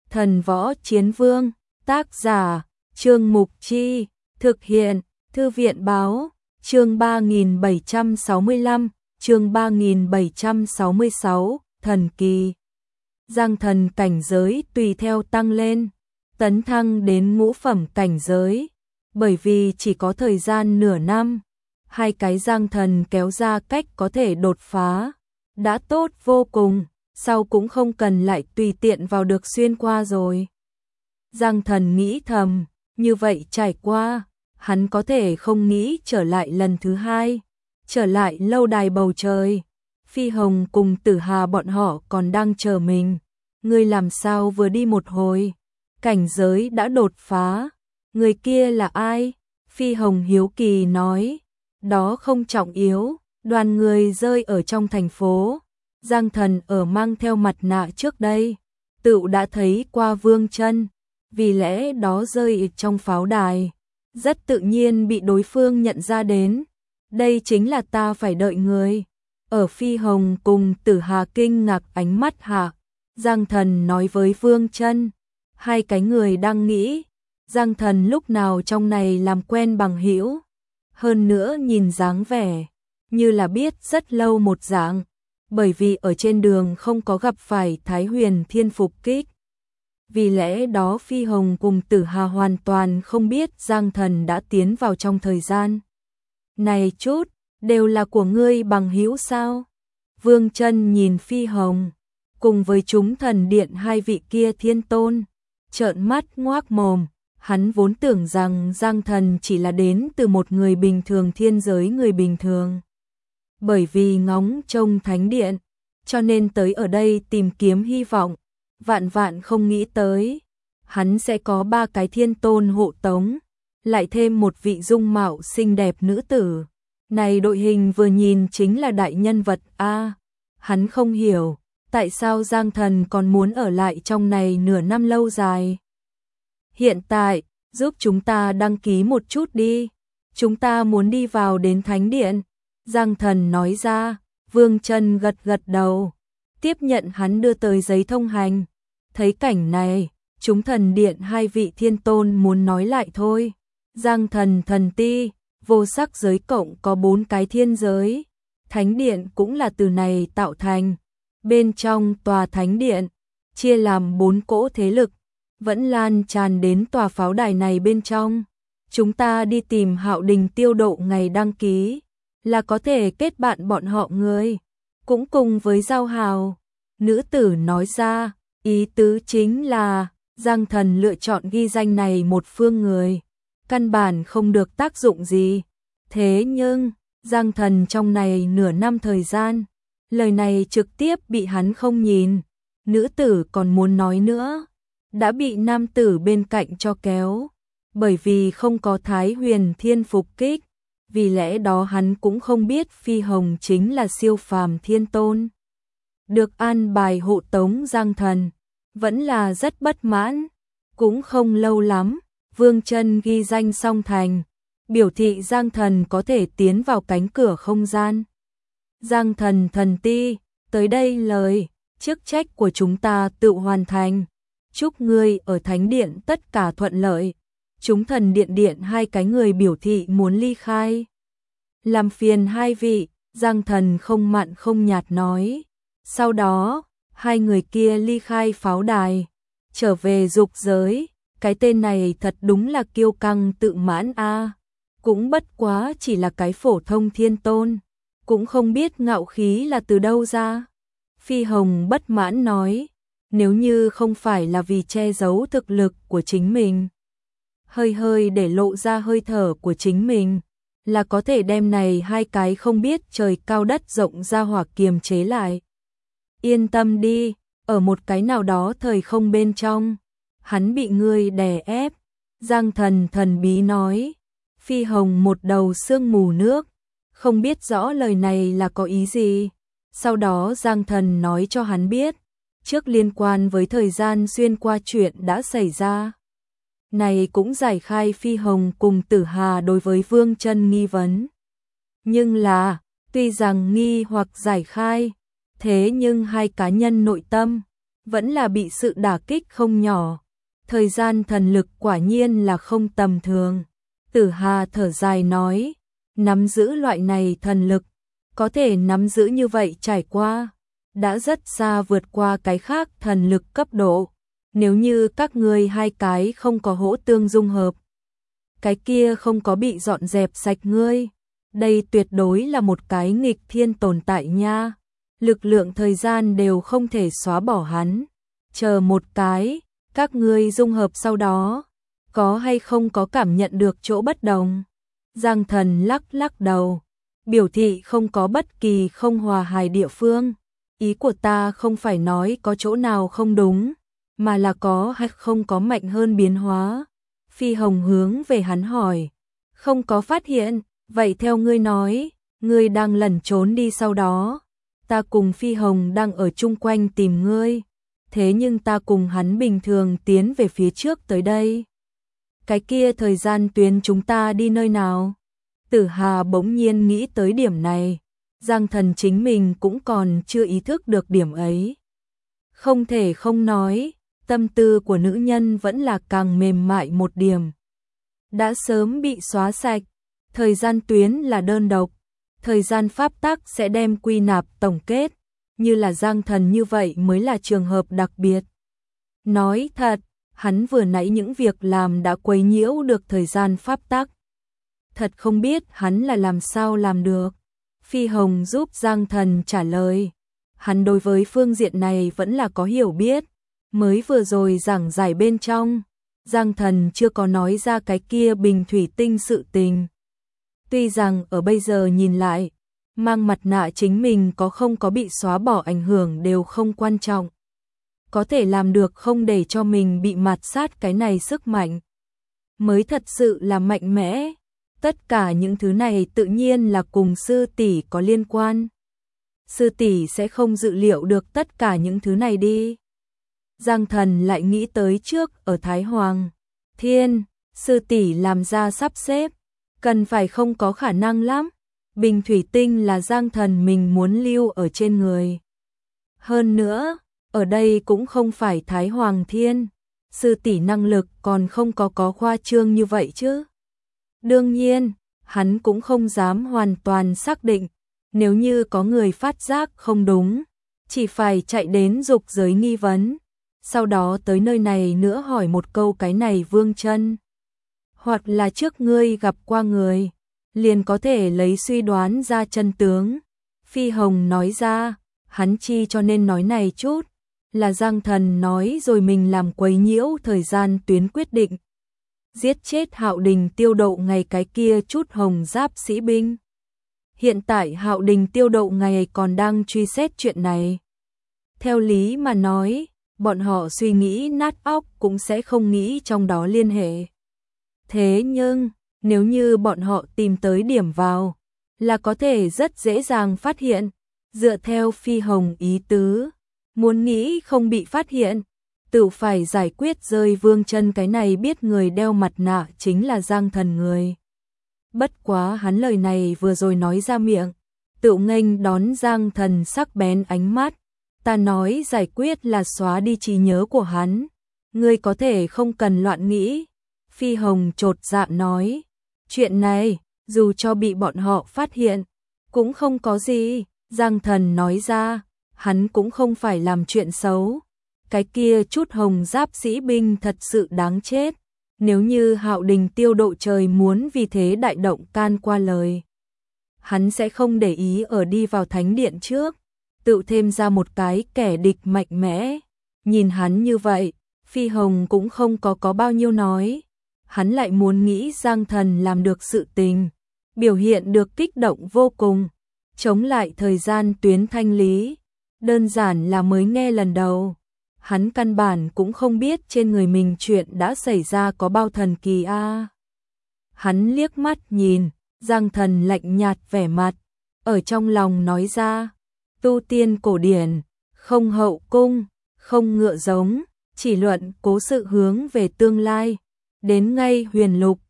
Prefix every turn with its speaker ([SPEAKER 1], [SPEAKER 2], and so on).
[SPEAKER 1] Thần Võ Chiến Vương, tác giả, Trương Mục Chi, thực hiện, Thư viện Báo, chương 3765, chương 3766, thần kỳ. Giang thần cảnh giới tùy theo tăng lên, tấn thăng đến ngũ phẩm cảnh giới, bởi vì chỉ có thời gian nửa năm, hai cái giang thần kéo ra cách có thể đột phá, đã tốt vô cùng, sau cũng không cần lại tùy tiện vào được xuyên qua rồi. Giang thần nghĩ thầm, như vậy trải qua, hắn có thể không nghĩ trở lại lần thứ hai, trở lại lâu đài bầu trời. Phi Hồng cùng Tử Hà bọn họ còn đang chờ mình. Ngươi làm sao vừa đi một hồi, cảnh giới đã đột phá, người kia là ai? Phi Hồng hiếu kỳ nói, đó không trọng yếu, đoàn người rơi ở trong thành phố. Giang thần ở mang theo mặt nạ trước đây, tựu đã thấy qua Vương Chân, vì lẽ đó rơi trong pháo đài, rất tự nhiên bị đối phương nhận ra đến. Đây chính là ta phải đợi người. Ở Phi Hồng cùng Tử Hà kinh ngạc ánh mắt hạ, Giang thần nói với Vương Chân, hai cái người đang nghĩ, Giang thần lúc nào trong này làm quen bằng hữu, hơn nữa nhìn dáng vẻ như là biết rất lâu một dạng, bởi vì ở trên đường không có gặp phải Thái Huyền Thiên phục kích. Vì lẽ đó Phi Hồng cùng Tử Hà hoàn toàn không biết Giang thần đã tiến vào trong thời gian. Này chút, đều là của ngươi bằng hữu sao? Vương Chân nhìn Phi Hồng, cùng với chúng thần điện hai vị kia thiên tôn, trợn mắt ngoác mồm, hắn vốn tưởng rằng Giang thần chỉ là đến từ một người bình thường thiên giới người bình thường. Bởi vì ngóng trông thánh điện, cho nên tới ở đây tìm kiếm hy vọng, vạn vạn không nghĩ tới, hắn sẽ có ba cái thiên tôn hộ tống, lại thêm một vị dung mạo xinh đẹp nữ tử. Này đội hình vừa nhìn chính là đại nhân vật a. Hắn không hiểu, tại sao Giang thần còn muốn ở lại trong này nửa năm lâu dài. Hiện tại, giúp chúng ta đăng ký một chút đi, chúng ta muốn đi vào đến thánh điện. Giang thần nói ra, Vương Chân gật gật đầu, tiếp nhận hắn đưa tới giấy thông hành. Thấy cảnh này, chúng thần điện hai vị thiên tôn muốn nói lại thôi. Giang thần thần ti, vô sắc giới cộng có 4 cái thiên giới, thánh điện cũng là từ này tạo thành. Bên trong tòa thánh điện, chia làm 4 cỗ thế lực, vẫn lan tràn đến tòa pháo đài này bên trong. Chúng ta đi tìm Hạo Đình Tiêu Độ ngày đăng ký, là có thể kết bạn bọn họ người, cũng cùng với giao hào. Nữ tử nói ra, ý tứ chính là, Giang thần lựa chọn ghi danh này một phương người, căn bản không được tác dụng gì. Thế nhưng, Giang thần trong này nửa năm thời gian, lời này trực tiếp bị hắn không nhìn. Nữ tử còn muốn nói nữa, đã bị nam tử bên cạnh cho kéo, bởi vì không có Thái Huyền Thiên phục kích, vì lẽ đó hắn cũng không biết Phi Hồng chính là siêu phàm thiên tôn. Được an bài hộ tống Giang thần, vẫn là rất bất mãn. Cũng không lâu lắm, Vương Chân ghi danh xong thành, biểu thị Giang thần có thể tiến vào cánh cửa không gian. Giang thần thần ti, tới đây lời, chức trách của chúng ta tự hoàn thành. Chúc ngươi ở thánh điện tất cả thuận lợi. Chúng thần điện điện hai cái người biểu thị muốn ly khai. Làm phiền hai vị, Giang thần không mặn không nhạt nói. Sau đó, hai người kia ly khai pháo đài, trở về dục giới. Cái tên này thật đúng là kiêu căng tự mãn a. Cũng bất quá chỉ là cái phổ thông thiên tôn, cũng không biết ngạo khí là từ đâu ra. Phi Hồng bất mãn nói, nếu như không phải là vì che giấu thực lực của chính mình, hơi hơi để lộ ra hơi thở của chính mình, là có thể đem này hai cái không biết trời cao đất rộng ra hỏa kiềm chế lại. Yên tâm đi, ở một cái nào đó thời không bên trong, hắn bị ngươi đè ép. Giang thần thần bí nói. Phi Hồng một đầu sương mù nước, không biết rõ lời này là có ý gì. Sau đó Giang thần nói cho hắn biết, trước liên quan với thời gian xuyên qua chuyện đã xảy ra. Này cũng giải khai Phi Hồng cùng Tử Hà đối với Vương Chân nghi vấn. Nhưng là, tuy rằng nghi hoặc giải khai, thế nhưng hai cá nhân nội tâm vẫn là bị sự đả kích không nhỏ. Thời gian thần lực quả nhiên là không tầm thường. Tử Hà thở dài nói, nắm giữ loại này thần lực, có thể nắm giữ như vậy trải qua, đã rất xa vượt qua cái khác thần lực cấp độ. Nếu như các ngươi hai cái không có hỗ tương dung hợp, cái kia không có bị dọn dẹp sạch ngươi, đây tuyệt đối là một cái nghịch thiên tồn tại nha. Lực lượng thời gian đều không thể xóa bỏ hắn. Chờ một cái, các ngươi dung hợp sau đó, có hay không có cảm nhận được chỗ bất đồng? Giang Thần lắc lắc đầu, biểu thị không có bất kỳ không hòa hài địa phương. Ý của ta không phải nói có chỗ nào không đúng, mà là có hay không có mạnh hơn biến hóa. Phi Hồng hướng về hắn hỏi, không có phát hiện, vậy theo ngươi nói, ngươi đang lẩn trốn đi sau đó. Ta cùng Phi Hồng đang ở chung quanh tìm ngươi, thế nhưng ta cùng hắn bình thường tiến về phía trước tới đây. Cái kia thời gian tuyến chúng ta đi nơi nào? Tử Hà bỗng nhiên nghĩ tới điểm này, Giang Thần chính mình cũng còn chưa ý thức được điểm ấy. Không thể không nói, tâm tư của nữ nhân vẫn là càng mềm mại một điểm. Đã sớm bị xóa sạch, thời gian tuyến là đơn độc, thời gian pháp tắc sẽ đem quy nạp tổng kết, như là Giang Thần như vậy mới là trường hợp đặc biệt. Nói thật, hắn vừa nãy những việc làm đã quấy nhiễu được thời gian pháp tắc. Thật không biết hắn là làm sao làm được. Phi Hồng giúp Giang Thần trả lời. Hắn đối với phương diện này vẫn là có hiểu biết. Mới vừa rồi giảng giải bên trong, Giang Thần chưa có nói ra cái kia bình thủy tinh sự tình. Tuy rằng ở bây giờ nhìn lại, mang mặt nạ chính mình có không có bị xóa bỏ ảnh hưởng đều không quan trọng. Có thể làm được không để cho mình bị mạt sát cái này sức mạnh, mới thật sự là mạnh mẽ. Tất cả những thứ này tự nhiên là cùng sư tỷ có liên quan. Sư tỷ sẽ không dự liệu được tất cả những thứ này đi. Giang Thần lại nghĩ tới trước ở Thái Hoàng Thiên, sư tỷ làm ra sắp xếp, cần phải không có khả năng lắm. Bình thủy tinh là Giang Thần mình muốn lưu ở trên người. Hơn nữa, ở đây cũng không phải Thái Hoàng Thiên, sư tỷ năng lực còn không có khoa trương như vậy chứ. Đương nhiên, hắn cũng không dám hoàn toàn xác định, nếu như có người phát giác không đúng, chỉ phải chạy đến dục giới nghi vấn, sau đó tới nơi này nữa hỏi một câu cái này Vương Chân, hoặc là trước ngươi gặp qua người, liền có thể lấy suy đoán ra chân tướng. Phi Hồng nói ra, hắn chi cho nên nói này chút, là Giang Thần nói rồi mình làm quấy nhiễu thời gian tuyến quyết định. Giết chết Hạo Đình Tiêu Độ ngày cái kia chút hồng giáp sĩ binh. Hiện tại Hạo Đình Tiêu Độ ngày còn đang truy xét chuyện này. Theo lý mà nói, bọn họ suy nghĩ nát óc cũng sẽ không nghĩ trong đó liên hệ. Thế nhưng, nếu như bọn họ tìm tới điểm vào, là có thể rất dễ dàng phát hiện. Dựa theo Phi Hồng ý tứ, muốn nghĩ không bị phát hiện, tự phải giải quyết rơi Vương Chân cái này biết người đeo mặt nạ chính là Giang Thần người. Bất quá hắn lời này vừa rồi nói ra miệng, tự nghênh đón Giang Thần sắc bén ánh mắt. Ta nói giải quyết là xóa đi trí nhớ của hắn, ngươi có thể không cần loạn nghĩ. Phi Hồng chột dạ nói, chuyện này, dù cho bị bọn họ phát hiện, cũng không có gì. Giang Thần nói ra, hắn cũng không phải làm chuyện xấu. Cái kia chút hồng giáp sĩ binh thật sự đáng chết. Nếu như Hạo Đình Tiêu Độ trời muốn vì thế đại động can qua lời, hắn sẽ không để ý ở đi vào thánh điện trước, tự thêm ra một cái kẻ địch mạnh mẽ. Nhìn hắn như vậy, Phi Hồng cũng không có bao nhiêu nói. Hắn lại muốn nghĩ Giang Thần làm được sự tình, biểu hiện được kích động vô cùng, chống lại thời gian tuyến thanh lý. Đơn giản là mới nghe lần đầu. Hắn căn bản cũng không biết trên người mình chuyện đã xảy ra có bao thần kỳ a. Hắn liếc mắt nhìn, Giang Thần lạnh nhạt vẻ mặt, ở trong lòng nói ra, tu tiên cổ điển, không hậu cung, không ngựa giống, chỉ luận cố sự hướng về tương lai, đến ngay huyền lục,